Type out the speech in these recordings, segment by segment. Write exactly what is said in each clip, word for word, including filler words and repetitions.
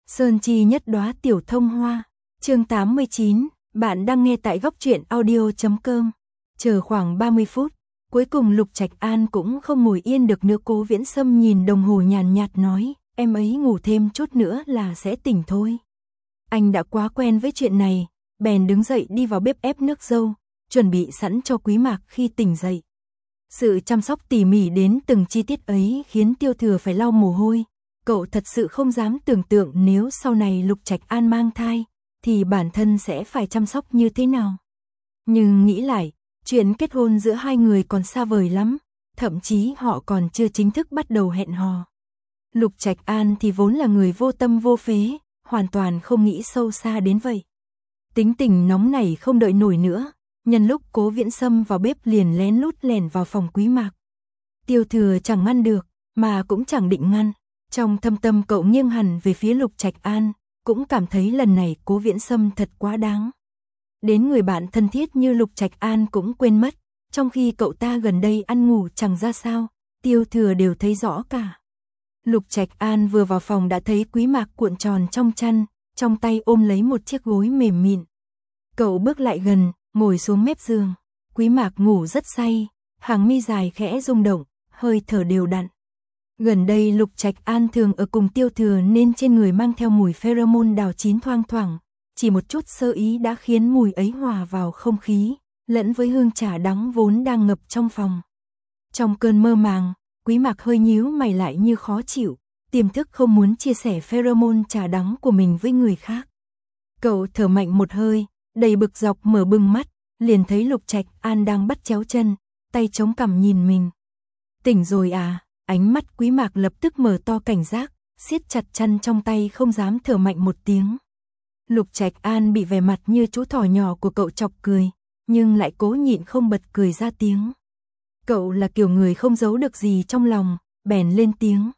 Sơn chi nhất đóa tiểu thông hoa. Chương tám mươi chín, bạn đang nghe tại góc truyện audio chấm com. Chờ khoảng ba mươi phút, cuối cùng Lục Trạch An cũng không ngồi yên được nữa. Cố Viễn Sâm nhìn đồng hồ nhàn nhạt nói, em ấy ngủ thêm chút nữa là sẽ tỉnh thôi. Anh đã quá quen với chuyện này, bèn đứng dậy đi vào bếp ép nước dâu, chuẩn bị sẵn cho Quý Mạc khi tỉnh dậy. Sự chăm sóc tỉ mỉ đến từng chi tiết ấy khiến Tiêu Thừa phải lau mồ hôi. Cậu thật sự không dám tưởng tượng nếu sau này Lục Trạch An mang thai, thì bản thân sẽ phải chăm sóc như thế nào. Nhưng nghĩ lại, chuyện kết hôn giữa hai người còn xa vời lắm, thậm chí họ còn chưa chính thức bắt đầu hẹn hò. Lục Trạch An thì vốn là người vô tâm vô phế, hoàn toàn không nghĩ sâu xa đến vậy. Tính tình nóng nảy không đợi nổi nữa, nhân lúc Cố Viễn Sâm vào bếp liền lén lút lẻn vào phòng Quý Mạc. Tiêu Thừa chẳng ngăn được, mà cũng chẳng định ngăn. Trong thâm tâm cậu nghiêng hẳn về phía Lục Trạch An, cũng cảm thấy lần này Cố Viễn Sâm thật quá đáng. Đến người bạn thân thiết như Lục Trạch An cũng quên mất, trong khi cậu ta gần đây ăn ngủ chẳng ra sao, Tiêu Thừa đều thấy rõ cả. Lục Trạch An vừa vào phòng đã thấy Quý Mạc cuộn tròn trong chăn, trong tay ôm lấy một chiếc gối mềm mịn. Cậu bước lại gần, ngồi xuống mép giường. Quý Mạc ngủ rất say, hàng mi dài khẽ rung động, hơi thở đều đặn. Gần đây Lục Trạch An thường ở cùng Tiêu Thừa nên trên người mang theo mùi pheromone đào chín thoang thoảng, chỉ một chút sơ ý đã khiến mùi ấy hòa vào không khí, lẫn với hương trà đắng vốn đang ngập trong phòng. Trong cơn mơ màng, Quý Mạc hơi nhíu mày lại như khó chịu, tiềm thức không muốn chia sẻ pheromone trà đắng của mình với người khác. Cậu thở mạnh một hơi, đầy bực dọc mở bừng mắt, liền thấy Lục Trạch An đang bắt chéo chân, tay chống cằm nhìn mình. Tỉnh rồi à? Ánh mắt Quý Mạc lập tức mở to cảnh giác, siết chặt chăn trong tay không dám thở mạnh một tiếng. Lục Trạch An bị vẻ mặt như chú thỏ nhỏ của cậu chọc cười, nhưng lại cố nhịn không bật cười ra tiếng. Cậu là kiểu người không giấu được gì trong lòng, bèn lên tiếng.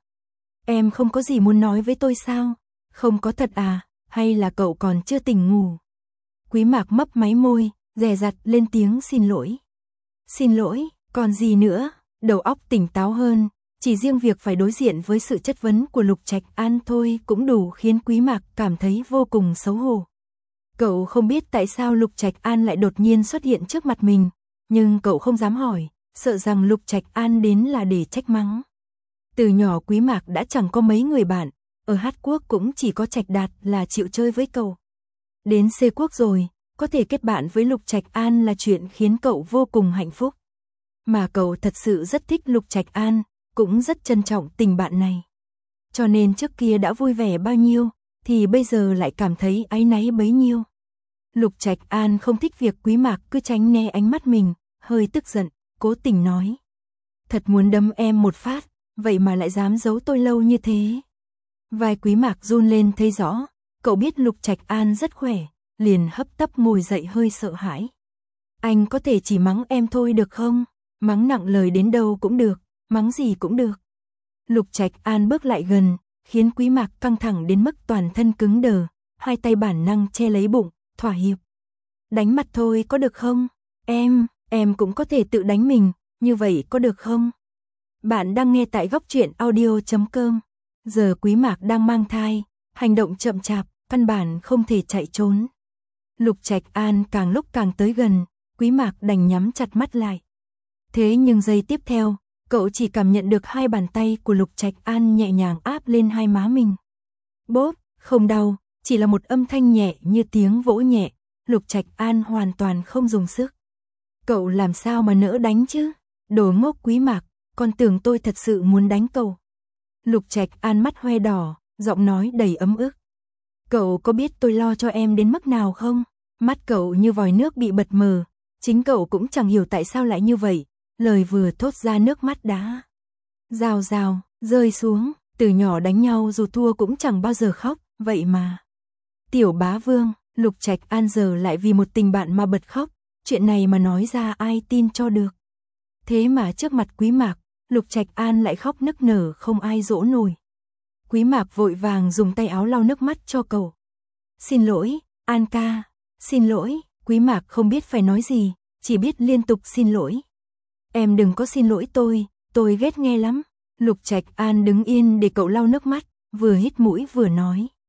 Em không có gì muốn nói với tôi sao? Không có thật à, hay là cậu còn chưa tỉnh ngủ? Quý Mạc mấp máy môi, dè dặt lên tiếng xin lỗi. Xin lỗi, còn gì nữa? Đầu óc tỉnh táo hơn. Chỉ riêng việc phải đối diện với sự chất vấn của Lục Trạch An thôi cũng đủ khiến Quý Mạc cảm thấy vô cùng xấu hổ. Cậu không biết tại sao Lục Trạch An lại đột nhiên xuất hiện trước mặt mình, nhưng cậu không dám hỏi, sợ rằng Lục Trạch An đến là để trách mắng. Từ nhỏ Quý Mạc đã chẳng có mấy người bạn, ở Hát Quốc cũng chỉ có Trạch Đạt là chịu chơi với cậu. Đến C Quốc rồi, có thể kết bạn với Lục Trạch An là chuyện khiến cậu vô cùng hạnh phúc. Mà cậu thật sự rất thích Lục Trạch An, cũng rất trân trọng tình bạn này. Cho nên trước kia đã vui vẻ bao nhiêu, thì bây giờ lại cảm thấy áy náy bấy nhiêu. Lục Trạch An không thích việc Quý Mạc cứ tránh né ánh mắt mình, hơi tức giận, cố tình nói. Thật muốn đấm em một phát, vậy mà lại dám giấu tôi lâu như thế. Vai Quý Mạc run lên thấy rõ, cậu biết Lục Trạch An rất khỏe, liền hấp tấp ngồi dậy hơi sợ hãi. Anh có thể chỉ mắng em thôi được không? Mắng nặng lời đến đâu cũng được. Mắng gì cũng được. Lục Trạch An bước lại gần, khiến Quý Mạc căng thẳng đến mức toàn thân cứng đờ, hai tay bản năng che lấy bụng, thỏa hiệp. Đánh mặt thôi có được không? Em, em cũng có thể tự đánh mình, như vậy có được không? Bạn đang nghe tại góc truyện audio chấm com. Giờ Quý Mạc đang mang thai, hành động chậm chạp, căn bản không thể chạy trốn. Lục Trạch An càng lúc càng tới gần, Quý Mạc đành nhắm chặt mắt lại. Thế nhưng giây tiếp theo, cậu chỉ cảm nhận được hai bàn tay của Lục Trạch An nhẹ nhàng áp lên hai má mình. Bốp, không đau, chỉ là một âm thanh nhẹ như tiếng vỗ nhẹ, Lục Trạch An hoàn toàn không dùng sức. Cậu làm sao mà nỡ đánh chứ? Đồ ngốc Quý Mạc, con tưởng tôi thật sự muốn đánh cậu. Lục Trạch An mắt hoe đỏ, giọng nói đầy ấm ức. Cậu có biết tôi lo cho em đến mức nào không? Mắt cậu như vòi nước bị bật mờ, chính cậu cũng chẳng hiểu tại sao lại như vậy. Lời vừa thốt ra nước mắt đã rào rào, rơi xuống, từ nhỏ đánh nhau dù thua cũng chẳng bao giờ khóc, vậy mà. Tiểu bá vương, Lục Trạch An giờ lại vì một tình bạn mà bật khóc, chuyện này mà nói ra ai tin cho được. Thế mà trước mặt Quý Mạc, Lục Trạch An lại khóc nức nở không ai dỗ nổi. Quý Mạc vội vàng dùng tay áo lau nước mắt cho cậu. Xin lỗi, An ca, xin lỗi, Quý Mạc không biết phải nói gì, chỉ biết liên tục xin lỗi. Em đừng có xin lỗi tôi, tôi ghét nghe lắm. Lục Trạch An đứng yên để cậu lau nước mắt, vừa hít mũi vừa nói.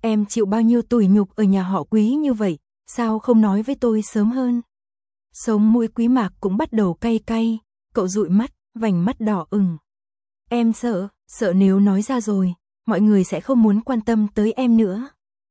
Em chịu bao nhiêu tủi nhục ở nhà họ Quý như vậy, sao không nói với tôi sớm hơn? Sống mũi Quý Mạc cũng bắt đầu cay cay, cậu dụi mắt, vành mắt đỏ ửng. Em sợ, sợ nếu nói ra rồi, mọi người sẽ không muốn quan tâm tới em nữa.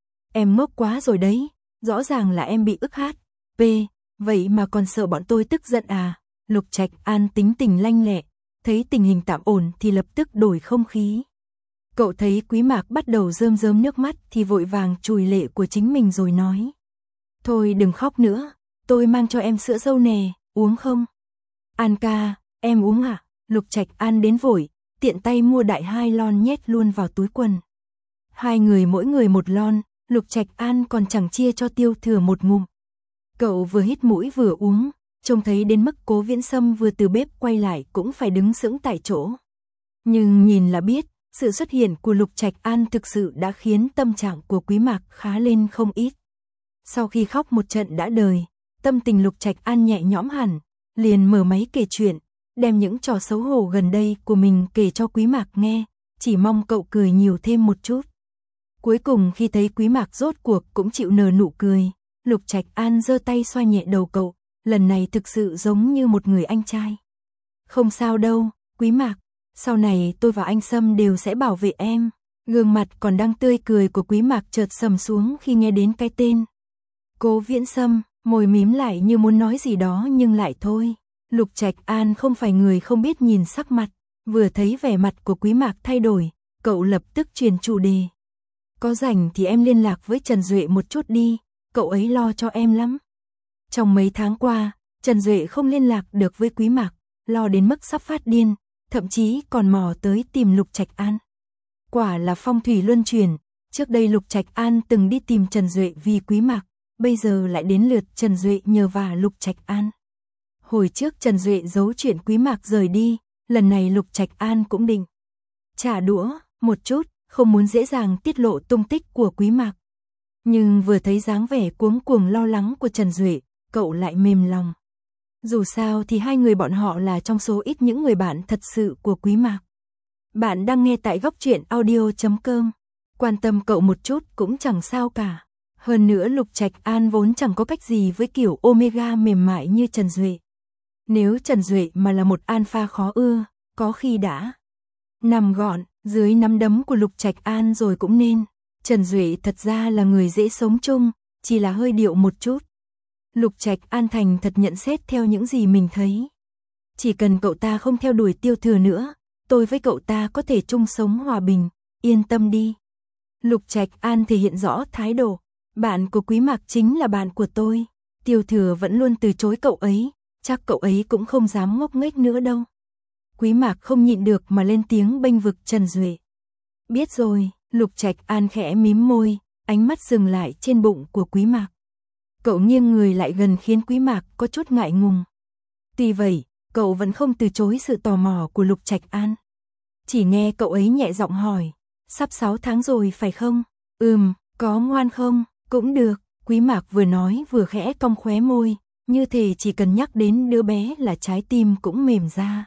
Em ngốc quá rồi đấy, rõ ràng là em bị ức hát. P, vậy mà còn sợ bọn tôi tức giận à? Lục Trạch An tính tình lanh lẹ, thấy tình hình tạm ổn thì lập tức đổi không khí. Cậu thấy Quý Mạc bắt đầu rơm rớm nước mắt thì vội vàng chùi lệ của chính mình rồi nói. Thôi đừng khóc nữa, tôi mang cho em sữa dâu nè, uống không? An ca, em uống à? Lục Trạch An đến vội, tiện tay mua đại hai lon nhét luôn vào túi quần. Hai người mỗi người một lon, Lục Trạch An còn chẳng chia cho Tiêu Thừa một ngụm. Cậu vừa hít mũi vừa uống, trông thấy đến mức Cố Viễn Sâm vừa từ bếp quay lại cũng phải đứng sững tại chỗ. Nhưng nhìn là biết, sự xuất hiện của Lục Trạch An thực sự đã khiến tâm trạng của Quý Mạc khá lên không ít. Sau khi khóc một trận đã đời, tâm tình Lục Trạch An nhẹ nhõm hẳn, liền mở máy kể chuyện, đem những trò xấu hổ gần đây của mình kể cho Quý Mạc nghe, chỉ mong cậu cười nhiều thêm một chút. Cuối cùng khi thấy Quý Mạc rốt cuộc cũng chịu nở nụ cười, Lục Trạch An giơ tay xoa nhẹ đầu cậu, lần này thực sự giống như một người anh trai. Không sao đâu, Quý Mạc, sau này tôi và anh Sâm đều sẽ bảo vệ em. Gương mặt còn đang tươi cười của Quý Mạc chợt sầm xuống khi nghe đến cái tên. Cố Viễn Sâm, môi mím lại như muốn nói gì đó nhưng lại thôi. Lục Trạch An không phải người không biết nhìn sắc mặt, vừa thấy vẻ mặt của Quý Mạc thay đổi, cậu lập tức truyền chủ đề. Có rảnh thì em liên lạc với Trần Duệ một chút đi, cậu ấy lo cho em lắm. Trong mấy tháng qua, Trần Duệ không liên lạc được với Quý Mạc, lo đến mức sắp phát điên, thậm chí còn mò tới tìm Lục Trạch An. Quả là phong thủy luân chuyển, trước đây Lục Trạch An từng đi tìm Trần Duệ vì Quý Mạc, bây giờ lại đến lượt Trần Duệ nhờ vả Lục Trạch An. Hồi trước Trần Duệ giấu chuyện Quý Mạc rời đi, lần này Lục Trạch An cũng định trả đũa một chút, không muốn dễ dàng tiết lộ tung tích của Quý Mạc. Nhưng vừa thấy dáng vẻ cuống cuồng lo lắng của Trần Duệ, cậu lại mềm lòng. Dù sao thì hai người bọn họ là trong số ít những người bạn thật sự của Quý Mạc. Bạn đang nghe tại góc truyện audio chấm com. Quan tâm cậu một chút cũng chẳng sao cả. Hơn nữa Lục Trạch An vốn chẳng có cách gì với kiểu Omega mềm mại như Trần Duệ. Nếu Trần Duệ mà là một alpha khó ưa, có khi đã nằm gọn dưới nắm đấm của Lục Trạch An rồi cũng nên. Trần Duệ thật ra là người dễ sống chung, chỉ là hơi điệu một chút. Lục Trạch An thành thật nhận xét theo những gì mình thấy. Chỉ cần cậu ta không theo đuổi Tiêu Thừa nữa, tôi với cậu ta có thể chung sống hòa bình, yên tâm đi. Lục Trạch An thể hiện rõ thái độ, bạn của Quý Mạc chính là bạn của tôi. Tiêu Thừa vẫn luôn từ chối cậu ấy, chắc cậu ấy cũng không dám ngốc nghếch nữa đâu. Quý Mạc không nhịn được mà lên tiếng bênh vực Trần Duệ. Biết rồi, Lục Trạch An khẽ mím môi, ánh mắt dừng lại trên bụng của Quý Mạc. Cậu nghiêng người lại gần khiến Quý Mạc có chút ngại ngùng. Tuy vậy, cậu vẫn không từ chối sự tò mò của Lục Trạch An. Chỉ nghe cậu ấy nhẹ giọng hỏi, sắp sáu tháng rồi phải không? Ừm, có ngoan không? Cũng được. Quý Mạc vừa nói vừa khẽ cong khóe môi, như thể chỉ cần nhắc đến đứa bé là trái tim cũng mềm ra.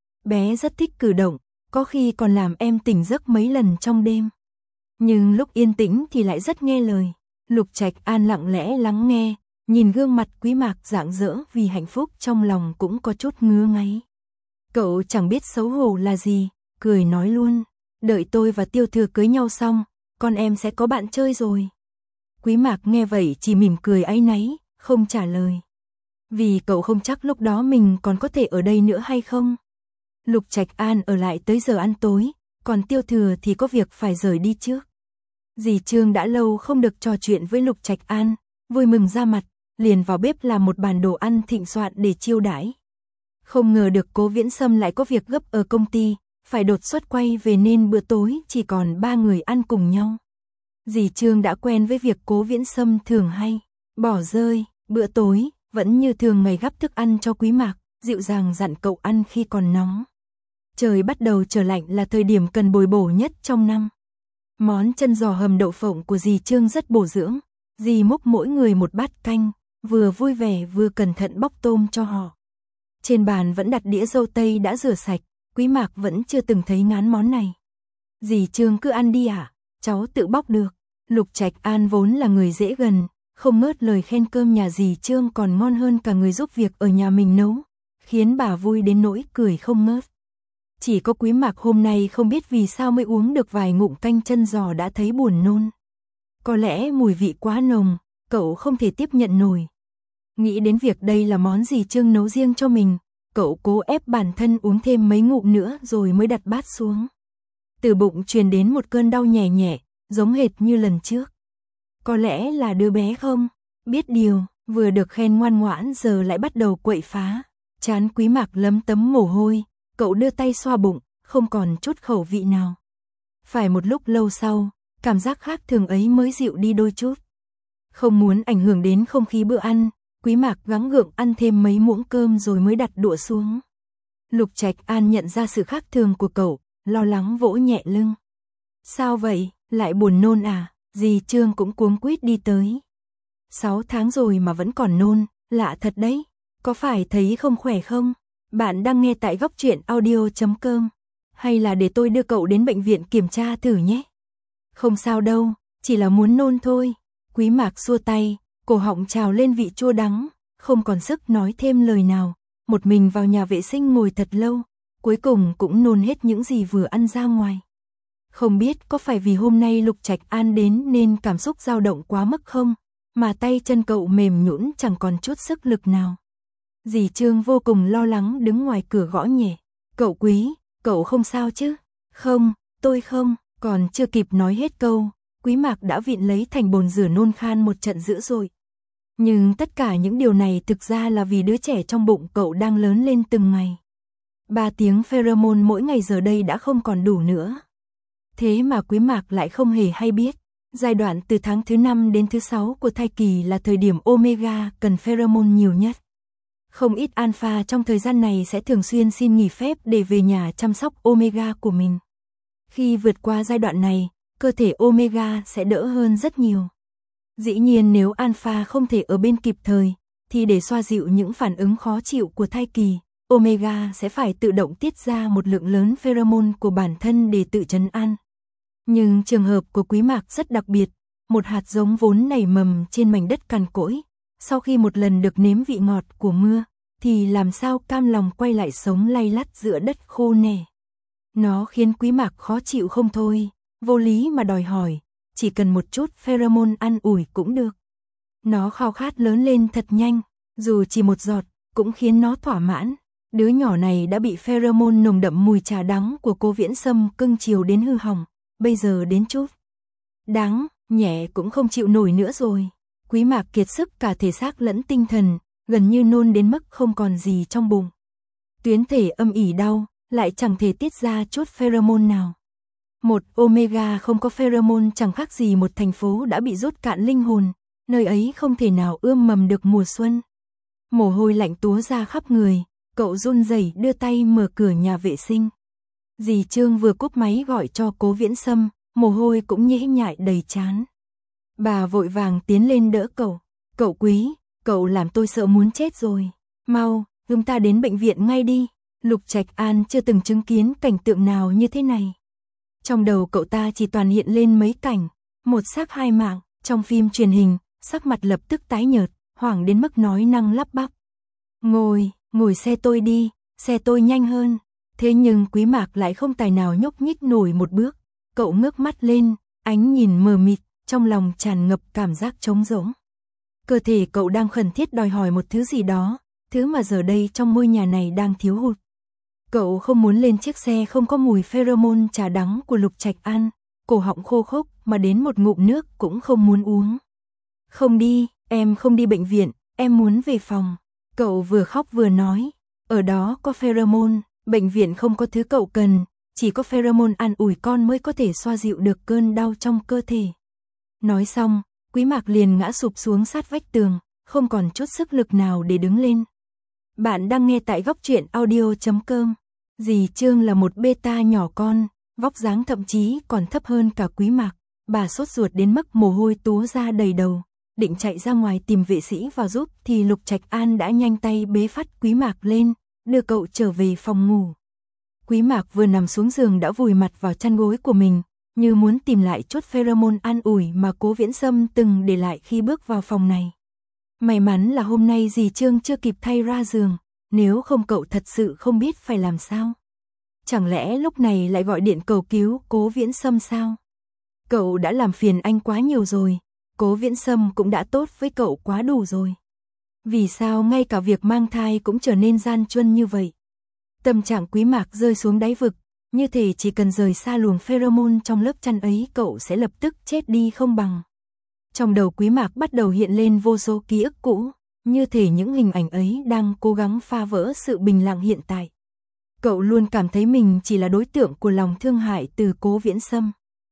Bé rất thích cử động, có khi còn làm em tỉnh giấc mấy lần trong đêm. Nhưng lúc yên tĩnh thì lại rất nghe lời. Lục Trạch An lặng lẽ lắng nghe, nhìn gương mặt Quý Mạc rạng rỡ vì hạnh phúc trong lòng cũng có chút ngứa ngáy. Cậu chẳng biết xấu hổ là gì, cười nói luôn, đợi tôi và Tiêu Thừa cưới nhau xong, con em sẽ có bạn chơi rồi. Quý Mạc nghe vậy chỉ mỉm cười áy náy, không trả lời. Vì cậu không chắc lúc đó mình còn có thể ở đây nữa hay không. Lục Trạch An ở lại tới giờ ăn tối, còn Tiêu Thừa thì có việc phải rời đi trước. Dì Trương đã lâu không được trò chuyện với Lục Trạch An, vui mừng ra mặt, liền vào bếp làm một bàn đồ ăn thịnh soạn để chiêu đãi. Không ngờ được Cố Viễn Sâm lại có việc gấp ở công ty, phải đột xuất quay về nên bữa tối chỉ còn ba người ăn cùng nhau. Dì Trương đã quen với việc Cố Viễn Sâm thường hay bỏ rơi bữa tối, vẫn như thường ngày gắp thức ăn cho Quý Mạc, dịu dàng dặn cậu ăn khi còn nóng. Trời bắt đầu trở lạnh là thời điểm cần bồi bổ nhất trong năm. Món chân giò hầm đậu phộng của dì Trương rất bổ dưỡng, dì múc mỗi người một bát canh, vừa vui vẻ vừa cẩn thận bóc tôm cho họ. Trên bàn vẫn đặt đĩa dâu tây đã rửa sạch, Quý Mạc vẫn chưa từng thấy ngán món này. Dì Trương cứ ăn đi ạ, à, cháu tự bóc được. Lục Trạch An vốn là người dễ gần, không ngớt lời khen cơm nhà dì Trương còn ngon hơn cả người giúp việc ở nhà mình nấu, khiến bà vui đến nỗi cười không ngớt. Chỉ có Quý Mạc hôm nay không biết vì sao mới uống được vài ngụm canh chân giò đã thấy buồn nôn. Có lẽ mùi vị quá nồng, cậu không thể tiếp nhận nổi. Nghĩ đến việc đây là món dì Trương nấu riêng cho mình, cậu cố ép bản thân uống thêm mấy ngụm nữa rồi mới đặt bát xuống. Từ bụng truyền đến một cơn đau nhẹ nhẹ, giống hệt như lần trước. Có lẽ là đứa bé không? Biết điều, vừa được khen ngoan ngoãn giờ lại bắt đầu quậy phá. Trán Quý Mạc lấm tấm mồ hôi, cậu đưa tay xoa bụng, không còn chút khẩu vị nào. Phải một lúc lâu sau, cảm giác khác thường ấy mới dịu đi đôi chút. Không muốn ảnh hưởng đến không khí bữa ăn, Quý Mạc gắng gượng ăn thêm mấy muỗng cơm rồi mới đặt đũa xuống. Lục Trạch An nhận ra sự khác thường của cậu, lo lắng vỗ nhẹ lưng. Sao vậy, lại buồn nôn à? Dì Trương cũng cuống quýt đi tới. Sáu tháng rồi mà vẫn còn nôn, lạ thật đấy. Có phải thấy không khỏe không? Bạn đang nghe tại góc truyện audio chấm com. Hay là để tôi đưa cậu đến bệnh viện kiểm tra thử nhé? Không sao đâu, chỉ là muốn nôn thôi. Quý Mạc xua tay, cổ họng trào lên vị chua đắng, không còn sức nói thêm lời nào. Một mình vào nhà vệ sinh ngồi thật lâu, cuối cùng cũng nôn hết những gì vừa ăn ra ngoài. Không biết có phải vì hôm nay Lục Trạch An đến nên cảm xúc dao động quá mức không, mà tay chân cậu mềm nhũn chẳng còn chút sức lực nào. Dì Trương vô cùng lo lắng đứng ngoài cửa gõ nhẹ. Cậu Quý, cậu không sao chứ? Không, tôi không. Còn chưa kịp nói hết câu, Quý Mạc đã vịn lấy thành bồn rửa nôn khan một trận dữ dội. Nhưng tất cả những điều này thực ra là vì đứa trẻ trong bụng cậu đang lớn lên từng ngày. Ba tiếng pheromone mỗi ngày giờ đây đã không còn đủ nữa. Thế mà Quý Mạc lại không hề hay biết, giai đoạn từ tháng thứ năm đến thứ sáu của thai kỳ là thời điểm omega cần pheromone nhiều nhất. Không ít alpha trong thời gian này sẽ thường xuyên xin nghỉ phép để về nhà chăm sóc omega của mình. Khi vượt qua giai đoạn này, cơ thể omega sẽ đỡ hơn rất nhiều. Dĩ nhiên nếu alpha không thể ở bên kịp thời, thì để xoa dịu những phản ứng khó chịu của thai kỳ, omega sẽ phải tự động tiết ra một lượng lớn pheromone của bản thân để tự trấn an. Nhưng trường hợp của Quý Mạc rất đặc biệt, một hạt giống vốn nảy mầm trên mảnh đất cằn cỗi, sau khi một lần được nếm vị ngọt của mưa, thì làm sao cam lòng quay lại sống lay lắt giữa đất khô nẻ. Nó khiến Quý Mạc khó chịu không thôi, vô lý mà đòi hỏi, chỉ cần một chút pheromone ăn ủi cũng được. Nó khao khát lớn lên thật nhanh, dù chỉ một giọt, cũng khiến nó thỏa mãn. Đứa nhỏ này đã bị pheromone nồng đậm mùi trà đắng của cô Viễn Sâm cưng chiều đến hư hỏng, bây giờ đến chút đắng, nhẹ cũng không chịu nổi nữa rồi. Quý Mạc kiệt sức cả thể xác lẫn tinh thần, gần như nôn đến mức không còn gì trong bụng. Tuyến thể âm ỉ đau, lại chẳng thể tiết ra chút pheromone nào. Một omega không có pheromone chẳng khác gì một thành phố đã bị rút cạn linh hồn, nơi ấy không thể nào ươm mầm được mùa xuân. Mồ hôi lạnh túa ra khắp người, cậu run rẩy đưa tay mở cửa nhà vệ sinh. Dì Trương vừa cúp máy gọi cho Cố Viễn Sâm, mồ hôi cũng nhễ nhại đầy trán. Bà vội vàng tiến lên đỡ cậu. Cậu Quý, cậu làm tôi sợ muốn chết rồi. Mau, chúng ta đến bệnh viện ngay đi. Lục Trạch An chưa từng chứng kiến cảnh tượng nào như thế này. Trong đầu cậu ta chỉ toàn hiện lên mấy cảnh, một xác hai mạng, trong phim truyền hình, sắc mặt lập tức tái nhợt, hoảng đến mức nói năng lắp bắp. Ngồi, ngồi xe tôi đi, xe tôi nhanh hơn. Thế nhưng Quý Mạc lại không tài nào nhúc nhích nổi một bước. Cậu ngước mắt lên, ánh nhìn mờ mịt, trong lòng tràn ngập cảm giác trống rỗng. Cơ thể cậu đang khẩn thiết đòi hỏi một thứ gì đó, thứ mà giờ đây trong ngôi nhà này đang thiếu hụt. Cậu không muốn lên chiếc xe không có mùi pheromone trà đắng của Lục Trạch An, cổ họng khô khốc mà đến một ngụm nước cũng không muốn uống. Không đi, em không đi bệnh viện, em muốn về phòng. Cậu vừa khóc vừa nói, ở đó có pheromone, bệnh viện không có thứ cậu cần, chỉ có pheromone an ủi con mới có thể xoa dịu được cơn đau trong cơ thể. Nói xong, Quý Mạc liền ngã sụp xuống sát vách tường, không còn chút sức lực nào để đứng lên. Bạn đang nghe tại góc truyện audio chấm com. Dì Trương là một beta nhỏ con, vóc dáng thậm chí còn thấp hơn cả Quý Mạc. Bà sốt ruột đến mức mồ hôi túa ra đầy đầu, định chạy ra ngoài tìm vệ sĩ vào giúp thì Lục Trạch An đã nhanh tay bế phát Quý Mạc lên, đưa cậu trở về phòng ngủ. Quý Mạc vừa nằm xuống giường đã vùi mặt vào chăn gối của mình, như muốn tìm lại chút pheromone an ủi mà Cố Viễn Sâm từng để lại khi bước vào phòng này. May mắn là hôm nay dì Trương chưa kịp thay ra giường, nếu không cậu thật sự không biết phải làm sao. Chẳng lẽ lúc này lại gọi điện cầu cứu Cố Viễn Sâm sao? Cậu đã làm phiền anh quá nhiều rồi, Cố Viễn Sâm cũng đã tốt với cậu quá đủ rồi. Vì sao ngay cả việc mang thai cũng trở nên gian truân như vậy? Tâm trạng Quý Mạc rơi xuống đáy vực, như thể chỉ cần rời xa luồng pheromone trong lớp chăn ấy cậu sẽ lập tức chết đi không bằng. Trong đầu Quý Mạc bắt đầu hiện lên vô số ký ức cũ, như thể những hình ảnh ấy đang cố gắng phá vỡ sự bình lặng hiện tại. Cậu luôn cảm thấy mình chỉ là đối tượng của lòng thương hại từ Cố Viễn Sâm.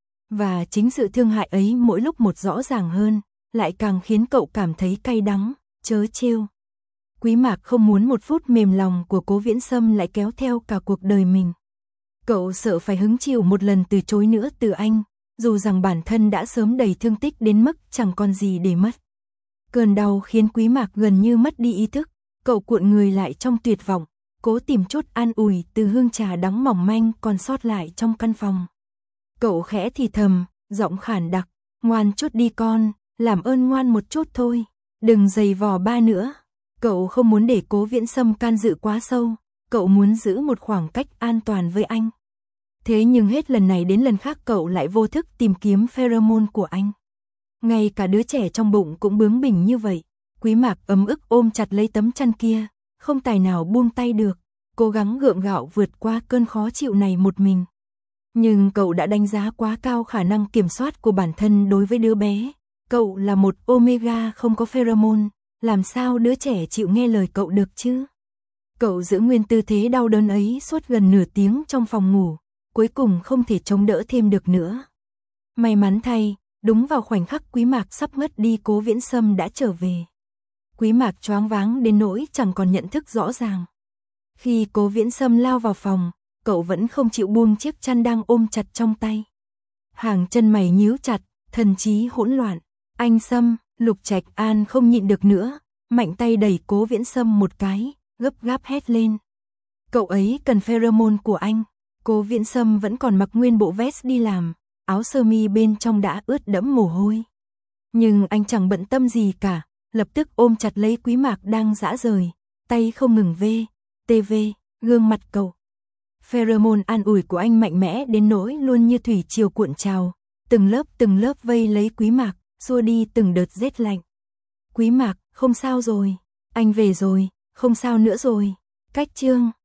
Và chính sự thương hại ấy mỗi lúc một rõ ràng hơn, lại càng khiến cậu cảm thấy cay đắng, trớ trêu. Quý Mạc không muốn một phút mềm lòng của Cố Viễn Sâm lại kéo theo cả cuộc đời mình. Cậu sợ phải hứng chịu một lần từ chối nữa từ anh, dù rằng bản thân đã sớm đầy thương tích đến mức chẳng còn gì để mất. Cơn đau khiến Quý Mạc gần như mất đi ý thức, cậu cuộn người lại trong tuyệt vọng, cố tìm chút an ủi từ hương trà đắng mỏng manh còn sót lại trong căn phòng. Cậu khẽ thì thầm, giọng khản đặc, ngoan chút đi con, làm ơn ngoan một chút thôi, đừng giày vò ba nữa. Cậu không muốn để Cố Viễn Sâm can dự quá sâu, cậu muốn giữ một khoảng cách an toàn với anh. Thế nhưng hết lần này đến lần khác cậu lại vô thức tìm kiếm pheromone của anh. Ngay cả đứa trẻ trong bụng cũng bướng bỉnh như vậy. Quý Mạc ấm ức ôm chặt lấy tấm chăn kia, không tài nào buông tay được, cố gắng gượng gạo vượt qua cơn khó chịu này một mình. Nhưng cậu đã đánh giá quá cao khả năng kiểm soát của bản thân đối với đứa bé. Cậu là một omega không có pheromone, làm sao đứa trẻ chịu nghe lời cậu được chứ? Cậu giữ nguyên tư thế đau đớn ấy suốt gần nửa tiếng trong phòng ngủ, cuối cùng không thể chống đỡ thêm được nữa. May mắn thay, đúng vào khoảnh khắc Quý Mạc sắp ngất đi Cố Viễn Sâm đã trở về. Quý Mạc choáng váng đến nỗi chẳng còn nhận thức rõ ràng. Khi Cố Viễn Sâm lao vào phòng, cậu vẫn không chịu buông chiếc chăn đang ôm chặt trong tay. Hàng chân mày nhíu chặt, thần trí hỗn loạn. Anh Sâm, Lục Trạch An không nhịn được nữa, mạnh tay đẩy Cố Viễn Sâm một cái, gấp gáp hét lên. Cậu ấy cần pheromone của anh. Cố Viễn Sâm vẫn còn mặc nguyên bộ vest đi làm, áo sơ mi bên trong đã ướt đẫm mồ hôi. Nhưng anh chẳng bận tâm gì cả, lập tức ôm chặt lấy Quý Mạc đang rã rời, tay không ngừng vê, tê vê, gương mặt cậu. Pheromone an ủi của anh mạnh mẽ đến nỗi luôn như thủy triều cuộn trào, từng lớp từng lớp vây lấy Quý Mạc, xua đi từng đợt rét lạnh. Quý Mạc, không sao rồi, anh về rồi, không sao nữa rồi. Cách chương